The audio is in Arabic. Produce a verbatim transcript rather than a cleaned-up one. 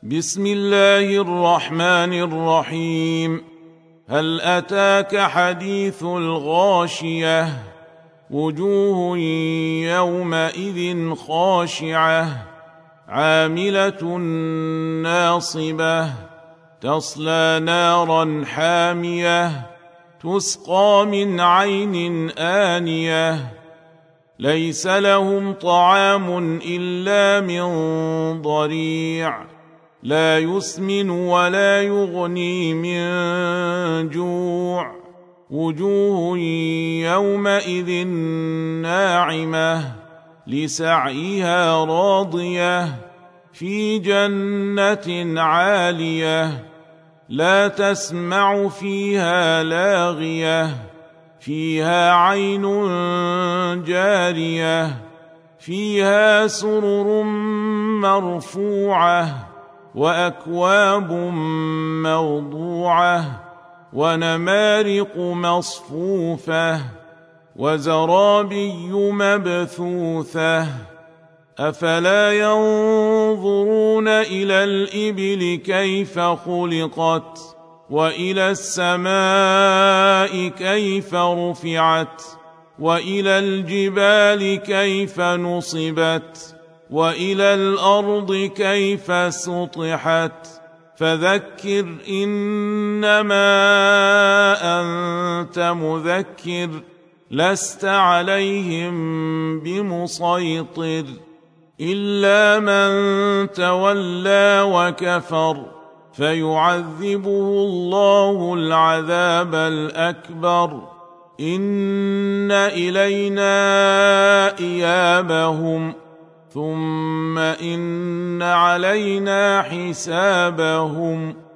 بسم الله الرحمن الرحيم. هل أتاك حديث الغاشية؟ وجوه يومئذ خاشعة عاملة ناصبة تصلى نارا حامية تسقى من عين آنية ليس لهم طعام إلا من ضريع لا يسمن ولا يغني من جوع وجوه يومئذ ناعمة لسعيها راضية في جنة عالية لا تسمع فيها لاغية فيها عين جارية فيها سرر مرفوعة وأكواب موضوعة ونمارق مصفوفة وزرابي مبثوثة أفلا ينظرون إلى الإبل كيف خلقت وإلى السماء كيف رفعت وإلى الجبال كيف نصبت وإلى الأرض كيف سطحت فذكر إنما أنت مذكر لست عليهم بمسيطر إلا من تولى وكفر فيعذبه الله العذاب الأكبر إن إلينا إيابهم ثم إن علينا حسابهم